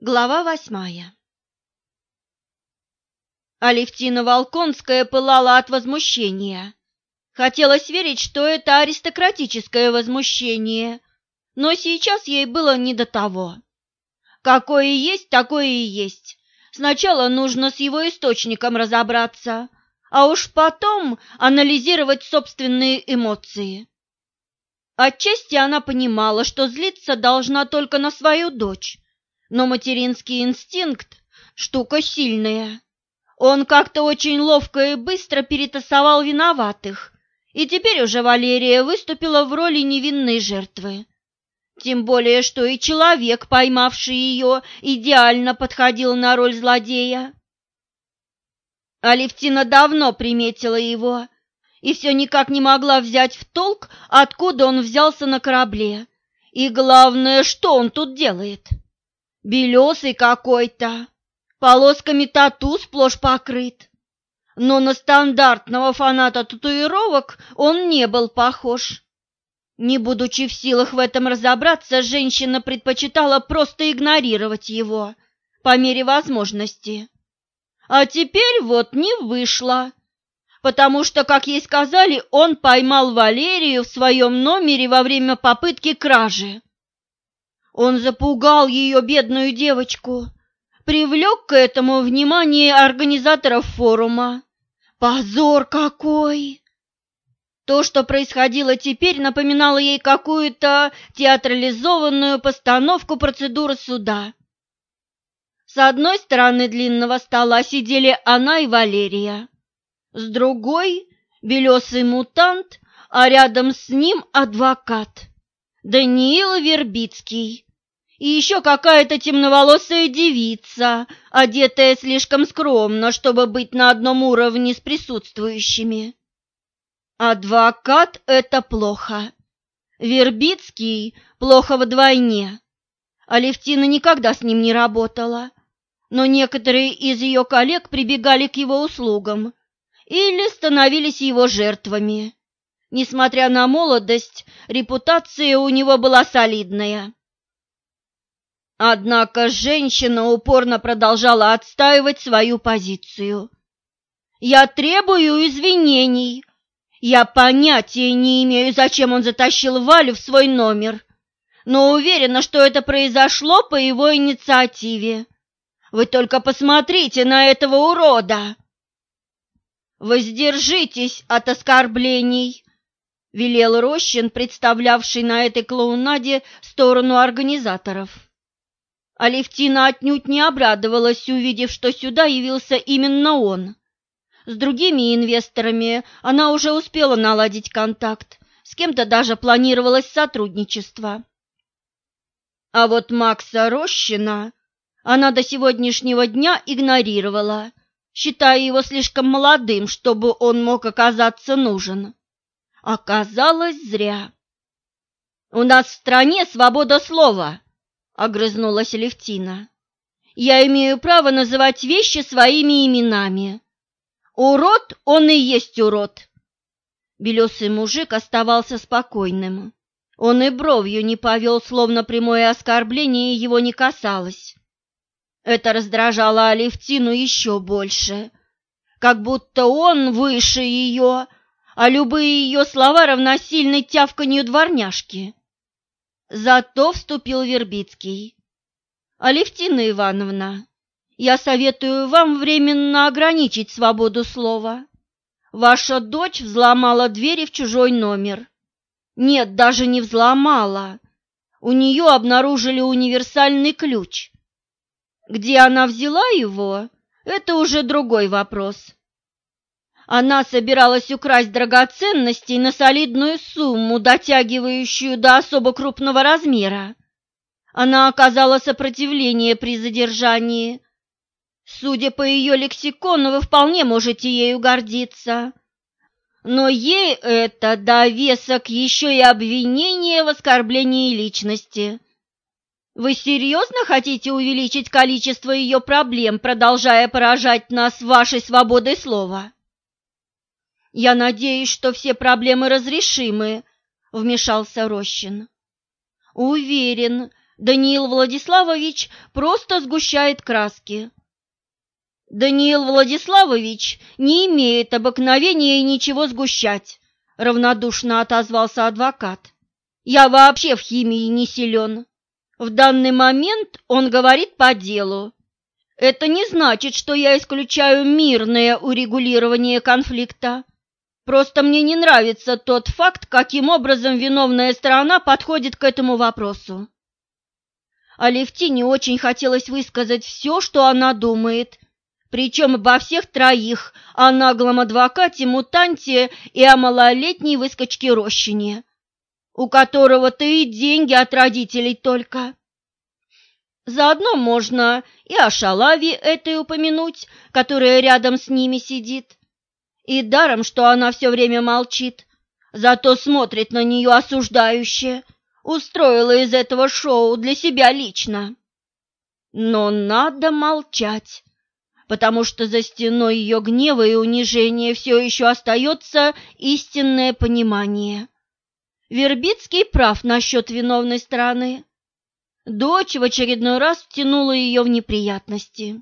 Глава 8. Алевтина Волконская пылала от возмущения. Хотелось верить, что это аристократическое возмущение, но сейчас ей было не до того. Какое есть, такое и есть. Сначала нужно с его источником разобраться, а уж потом анализировать собственные эмоции. Отчасти она понимала, что злиться должна только на свою дочь, но материнский инстинкт – штука сильная. Он как-то очень ловко и быстро перетасовал виноватых, и теперь уже Валерия выступила в роли невинной жертвы. Тем более, что и человек, поймавший ее, идеально подходил на роль злодея. Алевтина давно приметила его и все никак не могла взять в толк, откуда он взялся на корабле, и главное, что он тут делает. Белесый какой-то, полосками тату сплошь покрыт. Но на стандартного фаната татуировок он не был похож. Не будучи в силах в этом разобраться, женщина предпочитала просто игнорировать его по мере возможности. А теперь вот не вышло, потому что, как ей сказали, он поймал Валерию в своем номере во время попытки кражи. Он запугал ее, бедную девочку, привлек к этому внимание организаторов форума. Позор какой! То, что происходило теперь, напоминало ей какую-то театрализованную постановку процедуры суда. С одной стороны длинного стола сидели она и Валерия, с другой – белесый мутант, а рядом с ним адвокат Даниил Вербицкий. И еще какая-то темноволосая девица, одетая слишком скромно, чтобы быть на одном уровне с присутствующими. Адвокат – это плохо. Вербицкий – плохо вдвойне. Алевтина никогда с ним не работала, но некоторые из ее коллег прибегали к его услугам или становились его жертвами. Несмотря на молодость, репутация у него была солидная. Однако женщина упорно продолжала отстаивать свою позицию. «Я требую извинений. Я понятия не имею, зачем он затащил Валю в свой номер, но уверена, что это произошло по его инициативе. Вы только посмотрите на этого урода!» «Воздержитесь от оскорблений», — велел Рощин, представлявший на этой клоунаде сторону организаторов. Алевтина отнюдь не обрадовалась, увидев, что сюда явился именно он. С другими инвесторами она уже успела наладить контакт, с кем-то даже планировалось сотрудничество. А вот Макса Рощина она до сегодняшнего дня игнорировала, считая его слишком молодым, чтобы он мог оказаться нужен. Оказалось, зря. «У нас в стране свобода слова», — огрызнулась Алевтина. «Я имею право называть вещи своими именами. Урод, он и есть урод». Белесый мужик оставался спокойным. Он и бровью не повел, словно прямое оскорбление его не касалось. Это раздражало Алевтину еще больше, как будто он выше ее, а любые ее слова равносильны тявканью дворняжки. Зато вступил Вербицкий. «Алевтина Ивановна, я советую вам временно ограничить свободу слова. Ваша дочь взломала двери в чужой номер. Нет, даже не взломала. У нее обнаружили универсальный ключ. Где она взяла его, это уже другой вопрос. Она собиралась украсть драгоценности на солидную сумму, дотягивающую до особо крупного размера. Она оказала сопротивление при задержании. Судя по ее лексикону, вы вполне можете ею гордиться. Но ей это довесок еще и обвинение в оскорблении личности. Вы серьезно хотите увеличить количество ее проблем, продолжая поражать нас вашей свободой слова?» «Я надеюсь, что все проблемы разрешимы», — вмешался Рощин. «Уверен, Даниил Владиславович просто сгущает краски. Даниил Владиславович не имеет обыкновения ничего сгущать, равнодушно отозвался адвокат. Я вообще в химии не силен. В данный момент он говорит по делу. Это не значит, что я исключаю мирное урегулирование конфликта. Просто мне не нравится тот факт, каким образом виновная сторона подходит к этому вопросу. Алевтине очень хотелось высказать все, что она думает, причем обо всех троих, о наглом адвокате-мутанте и о малолетней выскочке Рощине, у которого-то и деньги от родителей только. Заодно можно и о шалаве этой упомянуть, которая рядом с ними сидит. И даром, что она все время молчит, зато смотрит на нее осуждающе, устроила из этого шоу для себя лично. Но надо молчать, потому что за стеной ее гнева и унижения все еще остается истинное понимание. Вербицкий прав насчет виновной стороны. Дочь в очередной раз втянула ее в неприятности.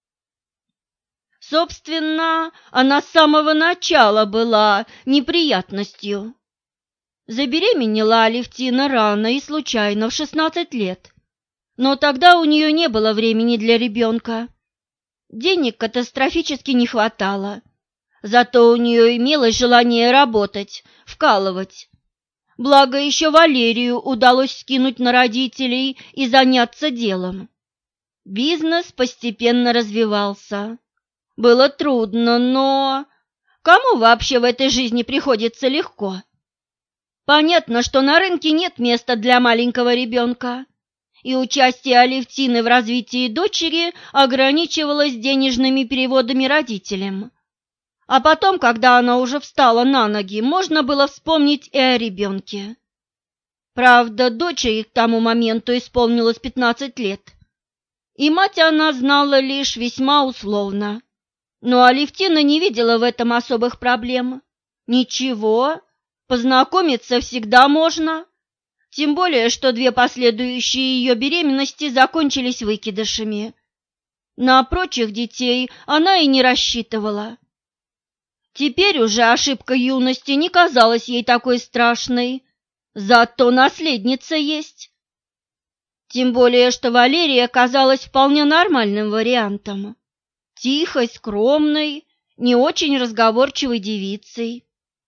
Собственно, она с самого начала была неприятностью. Забеременела Алевтина рано и случайно, в 16 лет. Но тогда у нее не было времени для ребенка. Денег катастрофически не хватало. Зато у нее имелось желание работать, вкалывать. Благо еще Валерию удалось скинуть на родителей и заняться делом. Бизнес постепенно развивался. Было трудно, но кому вообще в этой жизни приходится легко? Понятно, что на рынке нет места для маленького ребенка, и участие Алевтины в развитии дочери ограничивалось денежными переводами родителям. А потом, когда она уже встала на ноги, можно было вспомнить и о ребенке. Правда, дочери к тому моменту исполнилось 15 лет, и мать она знала лишь весьма условно. Но Алевтина не видела в этом особых проблем. Ничего, познакомиться всегда можно. Тем более, что 2 последующие ее беременности закончились выкидышами. На прочих детей она и не рассчитывала. Теперь уже ошибка юности не казалась ей такой страшной, зато наследница есть. Тем более, что Валерия казалась вполне нормальным вариантом. Тихой, скромной, не очень разговорчивой девицей.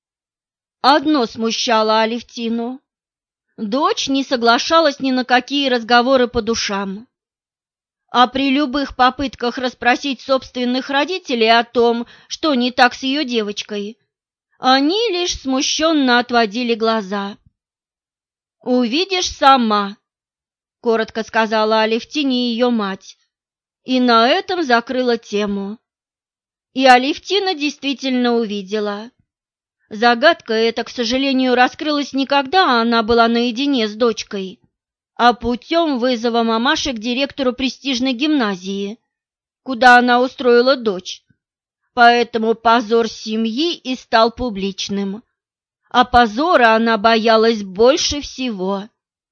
Одно смущало Алевтину. Дочь не соглашалась ни на какие разговоры по душам. А при любых попытках расспросить собственных родителей о том, что не так с ее девочкой, они лишь смущенно отводили глаза. «Увидишь сама», — коротко сказала Алевтине ее мать, и на этом закрыла тему. И Алевтина действительно увидела. Загадка эта, к сожалению, раскрылась не когда она была наедине с дочкой, а путем вызова мамаши к директору престижной гимназии, куда она устроила дочь. Поэтому позор семьи и стал публичным. А позора она боялась больше всего.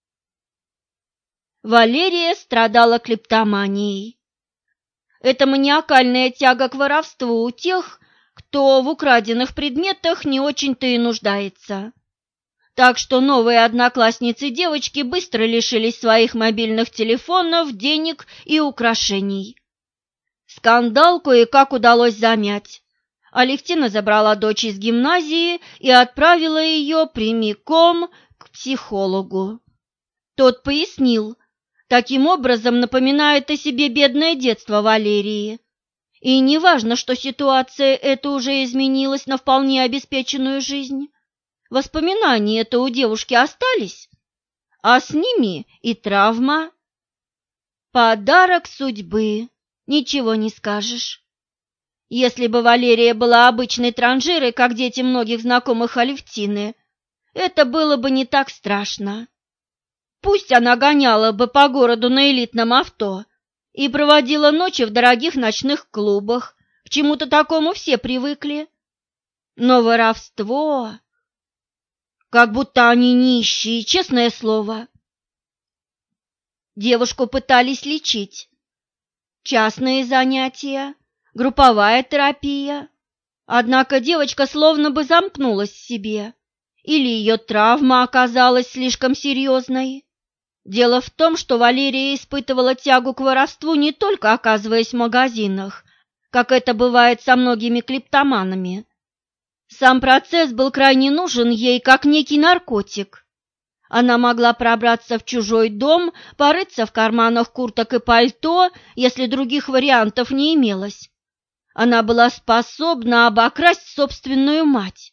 Валерия страдала клептоманией. Это маниакальная тяга к воровству у тех, кто в украденных предметах не очень-то и нуждается. Так что новые одноклассницы девочки быстро лишились своих мобильных телефонов, денег и украшений. Скандал кое-как удалось замять. Алевтина забрала дочь из гимназии и отправила ее прямиком к психологу. Тот пояснил, таким образом напоминает о себе бедное детство Валерии. И не важно, что ситуация эта уже изменилась на вполне обеспеченную жизнь. Воспоминания-то у девушки остались, а с ними и травма. Подарок судьбы, ничего не скажешь. Если бы Валерия была обычной транжирой, как дети многих знакомых Алевтины, это было бы не так страшно. Пусть она гоняла бы по городу на элитном авто и проводила ночи в дорогих ночных клубах, к чему-то такому все привыкли. Но воровство... Как будто они нищие, честное слово. Девушку пытались лечить. Частные занятия, групповая терапия. Однако девочка словно бы замкнулась в себе, или ее травма оказалась слишком серьезной. Дело в том, что Валерия испытывала тягу к воровству не только оказываясь в магазинах, как это бывает со многими клептоманами. Сам процесс был крайне нужен ей, как некий наркотик. Она могла пробраться в чужой дом, порыться в карманах курток и пальто, если других вариантов не имелось. Она была способна обокрасть собственную мать.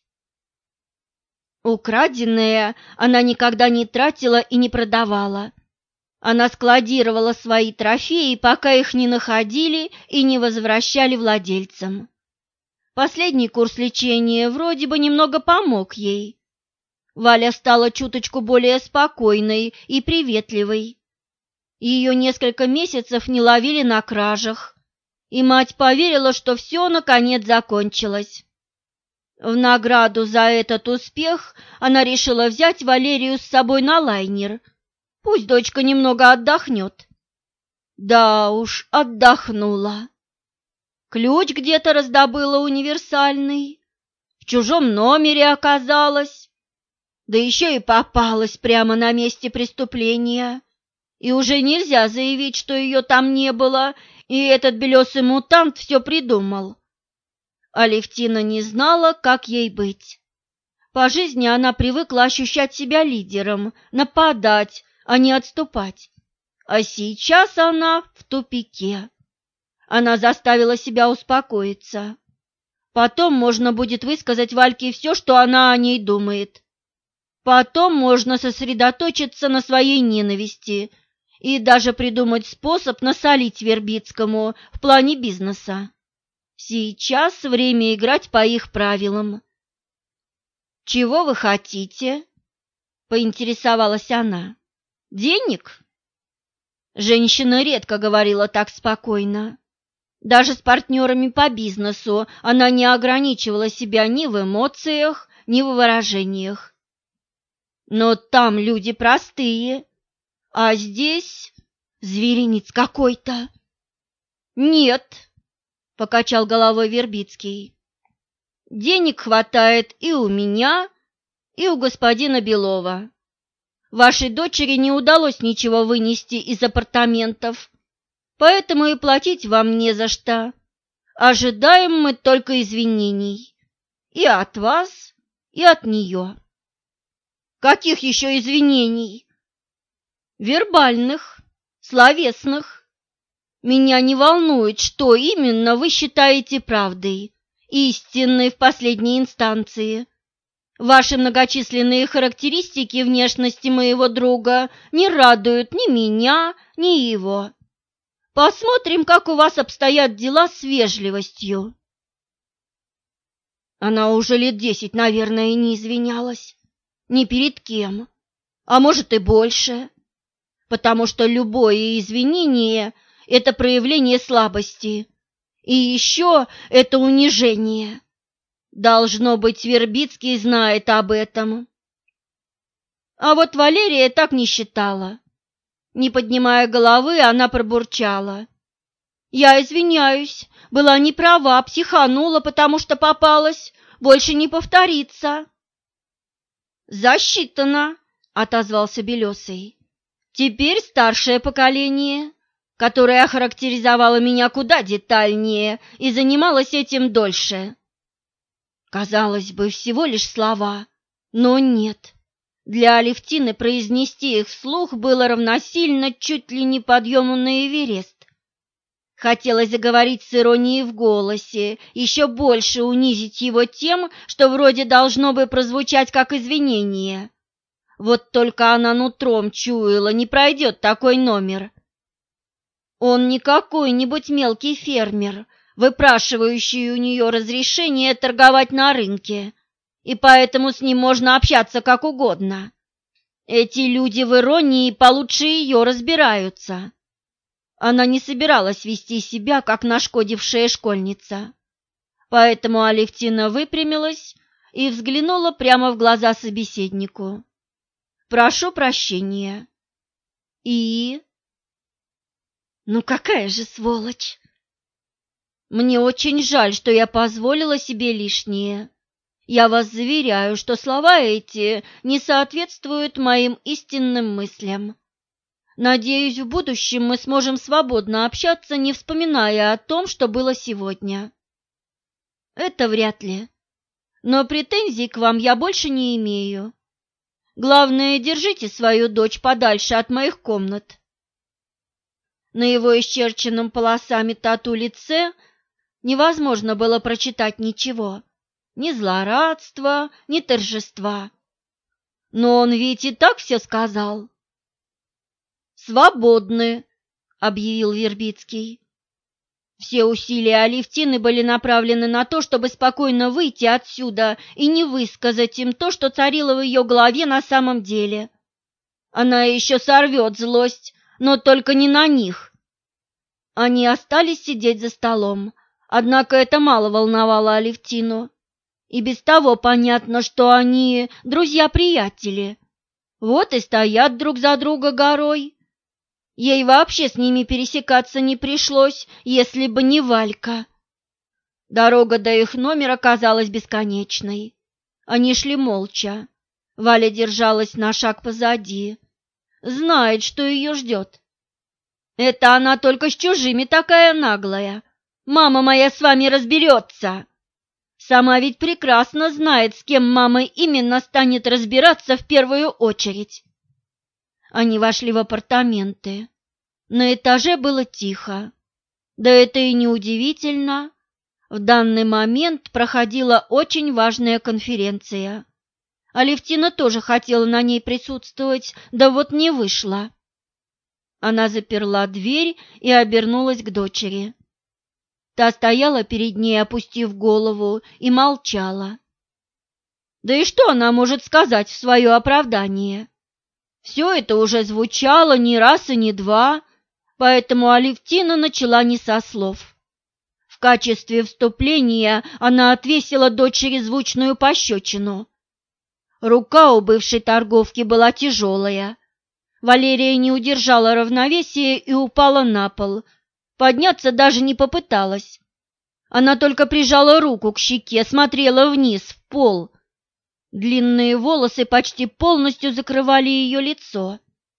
Украденное она никогда не тратила и не продавала. Она складировала свои трофеи, пока их не находили и не возвращали владельцам. Последний курс лечения вроде бы немного помог ей. Валя стала чуточку более спокойной и приветливой. Ее несколько месяцев не ловили на кражах, и мать поверила, что все наконец закончилось. В награду за этот успех она решила взять Валерию с собой на лайнер. Пусть дочка немного отдохнет. Да уж, отдохнула. Ключ где-то раздобыла универсальный, в чужом номере оказалась, да еще и попалась прямо на месте преступления. И уже нельзя заявить, что ее там не было, и этот белесый мутант все придумал. Алевтина не знала, как ей быть. По жизни она привыкла ощущать себя лидером, нападать, а не отступать. А сейчас она в тупике. Она заставила себя успокоиться. Потом можно будет высказать Вальке все, что она о ней думает. Потом можно сосредоточиться на своей ненависти и даже придумать способ насолить Вербицкому в плане бизнеса. Сейчас время играть по их правилам. «Чего вы хотите?» – поинтересовалась она. «Денег?» Женщина редко говорила так спокойно. Даже с партнерами по бизнесу она не ограничивала себя ни в эмоциях, ни в выражениях. Но там люди простые, а здесь зверинец какой-то. «Нет», — покачал головой Вербицкий, — «денег хватает и у меня, и у господина Белова. Вашей дочери не удалось ничего вынести из апартаментов, поэтому и платить вам не за что. Ожидаем мы только извинений и от вас, и от нее». «Каких еще извинений?» «Вербальных, словесных. Меня не волнует, что именно вы считаете правдой, истинной в последней инстанции. Ваши многочисленные характеристики внешности моего друга не радуют ни меня, ни его. Посмотрим, как у вас обстоят дела с вежливостью». Она уже лет 10, наверное, не извинялась. Ни перед кем, а может и больше, потому что любое извинение – это проявление слабости, и еще это унижение. Должно быть, Вербицкий знает об этом. А вот Валерия так не считала. Не поднимая головы, она пробурчала: «Я извиняюсь, была не права, психанула, потому что попалась, больше не повторится». «Засчитано», — отозвался Белесый. «Теперь старшее поколение, которое охарактеризовало меня куда детальнее и занималось этим дольше». Казалось бы, всего лишь слова, но нет. Для Алевтины произнести их вслух было равносильно чуть ли не подъему на Эверест. Хотелось заговорить с иронией в голосе, еще больше унизить его тем, что вроде должно бы прозвучать как извинение. Вот только она нутром чуяла, не пройдет такой номер. Он не какой-нибудь мелкий фермер, выпрашивающий у нее разрешение торговать на рынке, и поэтому с ним можно общаться как угодно. Эти люди в иронии получше ее разбираются. Она не собиралась вести себя, как нашкодившая школьница. Поэтому Алевтина выпрямилась и взглянула прямо в глаза собеседнику. «Прошу прощения». «И?» Ну какая же сволочь! Мне очень жаль, что я позволила себе лишнее. Я вас заверяю, что слова эти не соответствуют моим истинным мыслям. Надеюсь, в будущем мы сможем свободно общаться, не вспоминая о том, что было сегодня. Это вряд ли. Но претензий к вам я больше не имею. Главное, держите свою дочь подальше от моих комнат. На его исчерченном полосами тату лице невозможно было прочитать ничего, ни злорадства, ни торжества. Но он ведь и так все сказал. «Свободны», — объявил Вербицкий. Все усилия Алевтины были направлены на то, чтобы спокойно выйти отсюда и не высказать им то, что царило в ее голове на самом деле. Она еще сорвет злость, но только не на них. Они остались сидеть за столом, однако это мало волновало Алевтину. И без того понятно, что они друзья-приятели. Вот и стоят друг за друга горой. Ей вообще с ними пересекаться не пришлось, если бы не Валька. Дорога до их номера казалась бесконечной. Они шли молча. Валя держалась на шаг позади. Знает, что ее ждет. Это она только с чужими такая наглая. Мама моя с вами разберется. Сама ведь прекрасно знает, с кем мама именно станет разбираться в первую очередь. Они вошли в апартаменты. На этаже было тихо. Да это и не удивительно. В данный момент проходила очень важная конференция. Алевтина тоже хотела на ней присутствовать, да вот не вышла. Она заперла дверь и обернулась к дочери. Та стояла перед ней, опустив голову, и молчала. Да и что она может сказать в свое оправдание? Все это уже звучало не раз и не два, поэтому Алевтина начала не со слов. В качестве вступления она отвесила дочери звучную пощечину. Рука у бывшей торговки была тяжелая. Валерия не удержала равновесия и упала на пол. Подняться даже не попыталась. Она только прижала руку к щеке, смотрела вниз, в пол. Длинные волосы почти полностью закрывали ее лицо.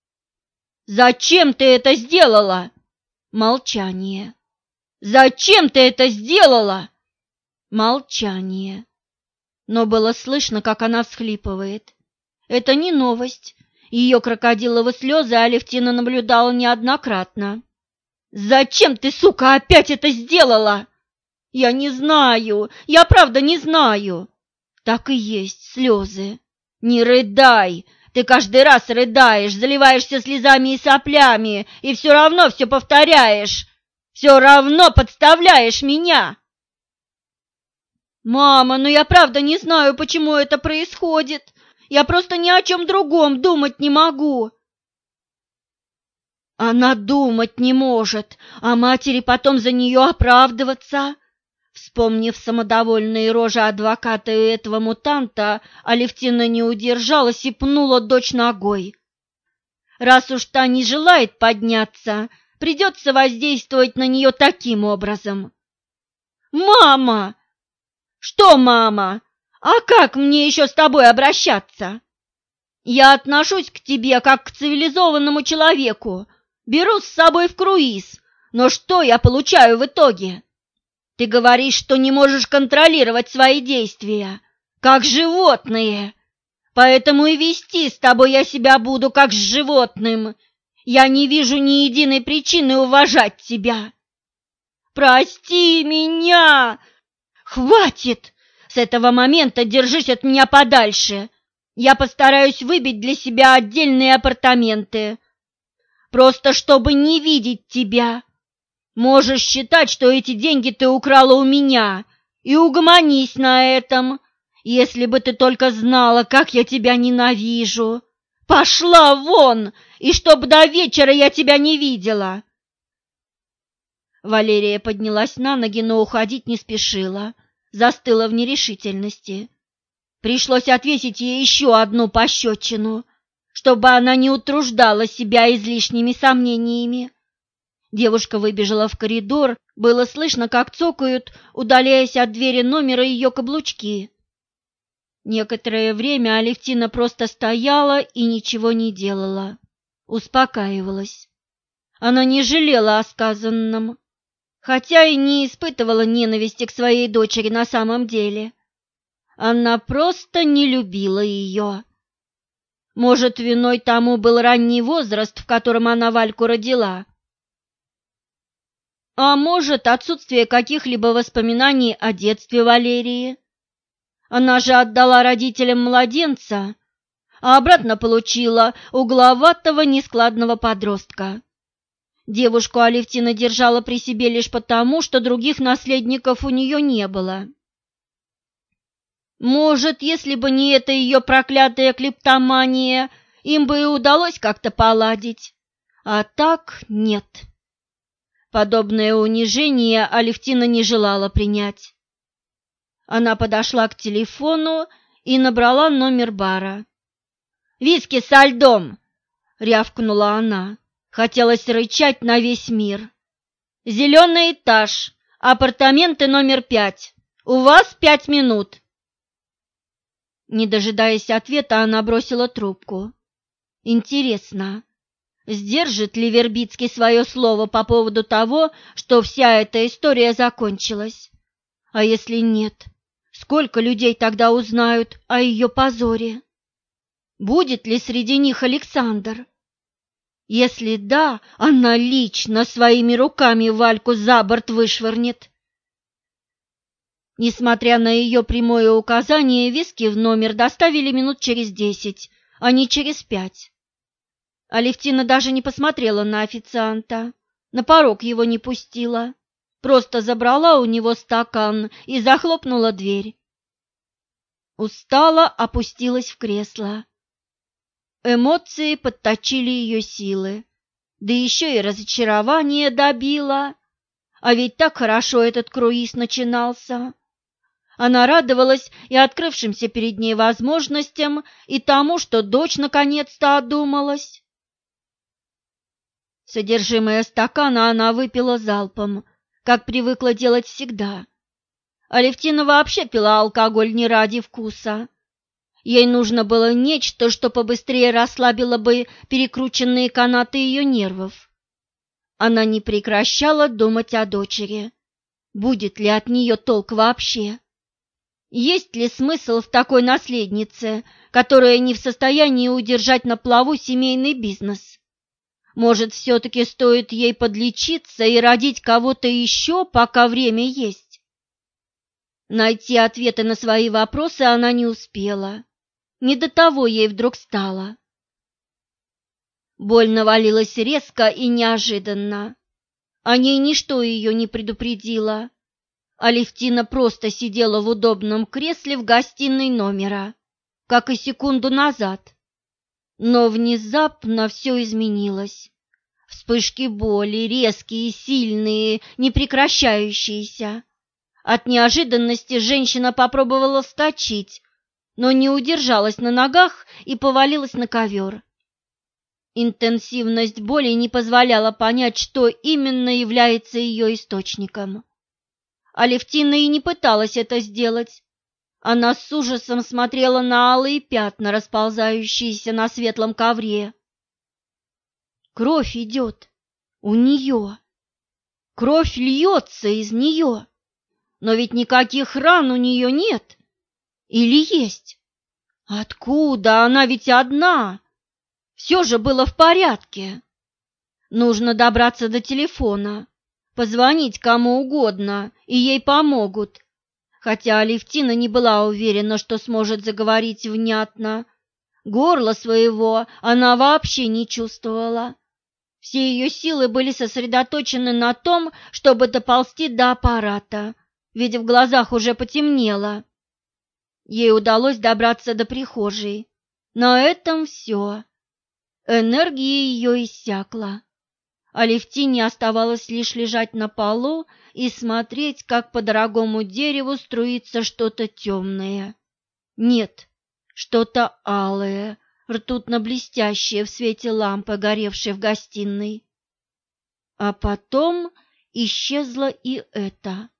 «Зачем ты это сделала?» Молчание. «Зачем ты это сделала?» Молчание. Но было слышно, как она всхлипывает. Это не новость. Ее крокодиловые слезы Алевтина наблюдала неоднократно. «Зачем ты, сука, опять это сделала?» «Я не знаю, я правда не знаю». Так и есть слезы. «Не рыдай, ты каждый раз рыдаешь, заливаешься слезами и соплями, и все равно все повторяешь, все равно подставляешь меня». «Мама, ну я правда не знаю, почему это происходит. Я просто ни о чем другом думать не могу». Она думать не может, а матери потом за нее оправдываться. Вспомнив самодовольные рожи адвоката и этого мутанта, Алевтина не удержалась и пнула дочь ногой. Раз уж та не желает подняться, придется воздействовать на нее таким образом. «Мама!» «Что, мама? А как мне еще с тобой обращаться? Я отношусь к тебе как к цивилизованному человеку, беру с собой в круиз, но что я получаю в итоге? Ты говоришь, что не можешь контролировать свои действия, как животные, поэтому и вести с тобой я себя буду как с животным. Я не вижу ни единой причины уважать тебя. Прости меня! Хватит! С этого момента держись от меня подальше. Я постараюсь выбить для себя отдельные апартаменты, просто чтобы не видеть тебя. Можешь считать, что эти деньги ты украла у меня, и угомонись на этом, если бы ты только знала, как я тебя ненавижу. Пошла вон, и чтоб до вечера я тебя не видела. Валерия поднялась на ноги, но уходить не спешила, застыла в нерешительности. Пришлось отвесить ей еще одну пощечину, чтобы она не утруждала себя излишними сомнениями. Девушка выбежала в коридор, было слышно, как цокают, удаляясь от двери номера, ее каблучки. Некоторое время Алевтина просто стояла и ничего не делала, успокаивалась. Она не жалела о сказанном, хотя и не испытывала ненависти к своей дочери на самом деле. Она просто не любила ее. Может, виной тому был ранний возраст, в котором она Вальку родила. А может, отсутствие каких-либо воспоминаний о детстве Валерии. Она же отдала родителям младенца, а обратно получила угловатого нескладного подростка. Девушку Алевтина держала при себе лишь потому, что других наследников у нее не было. Может, если бы не эта ее проклятая клептомания, им бы и удалось как-то поладить, а так нет. Подобное унижение Алевтина не желала принять. Она подошла к телефону и набрала номер бара. «Виски со льдом!» — рявкнула она. Хотелось рычать на весь мир. «Зеленый этаж, апартаменты номер 5. У вас 5 минут». Не дожидаясь ответа, она бросила трубку. Интересно, сдержит ли Вербицкий свое слово по поводу того, что вся эта история закончилась? А если нет, сколько людей тогда узнают о ее позоре? Будет ли среди них Александр? Если да, она лично своими руками Вальку за борт вышвырнет. Несмотря на ее прямое указание, виски в номер доставили минут через 10, а не через 5. Алевтина даже не посмотрела на официанта, на порог его не пустила, просто забрала у него стакан и захлопнула дверь. Устала, опустилась в кресло. Эмоции подточили ее силы, да еще и разочарование добило. А ведь так хорошо этот круиз начинался. Она радовалась и открывшимся перед ней возможностям, и тому, что дочь наконец-то одумалась. Содержимое стакана она выпила залпом, как привыкла делать всегда. Алевтина вообще пила алкоголь не ради вкуса. Ей нужно было нечто, что побыстрее расслабило бы перекрученные канаты ее нервов. Она не прекращала думать о дочери. Будет ли от нее толк вообще? Есть ли смысл в такой наследнице, которая не в состоянии удержать на плаву семейный бизнес? Может, все-таки стоит ей подлечиться и родить кого-то еще, пока время есть? Найти ответы на свои вопросы она не успела. Не до того ей вдруг стало. Боль навалилась резко и неожиданно. О ней ничто ее не предупредило. Алевтина просто сидела в удобном кресле в гостиной номера, как и секунду назад. Но внезапно все изменилось. Вспышки боли, резкие, сильные, непрекращающиеся. От неожиданности женщина попробовала вскочить, но не удержалась на ногах и повалилась на ковер. Интенсивность боли не позволяла понять, что именно является ее источником. Алевтина и не пыталась это сделать. Она с ужасом смотрела на алые пятна, расползающиеся на светлом ковре. Кровь идет у нее. Кровь льется из нее. Но ведь никаких ран у нее нет. Или есть? Откуда? Она ведь одна. Все же было в порядке. Нужно добраться до телефона, позвонить кому угодно, и ей помогут. Хотя Алевтина не была уверена, что сможет заговорить внятно. Горло своего она вообще не чувствовала. Все ее силы были сосредоточены на том, чтобы доползти до аппарата, ведь в глазах уже потемнело. Ей удалось добраться до прихожей. На этом все. Энергия ее иссякла. Алевтине оставалось лишь лежать на полу и смотреть, как по дорогому дереву струится что-то темное. Нет, что-то алое, ртутно-блестящее в свете лампы, горевшей в гостиной. А потом исчезло и это.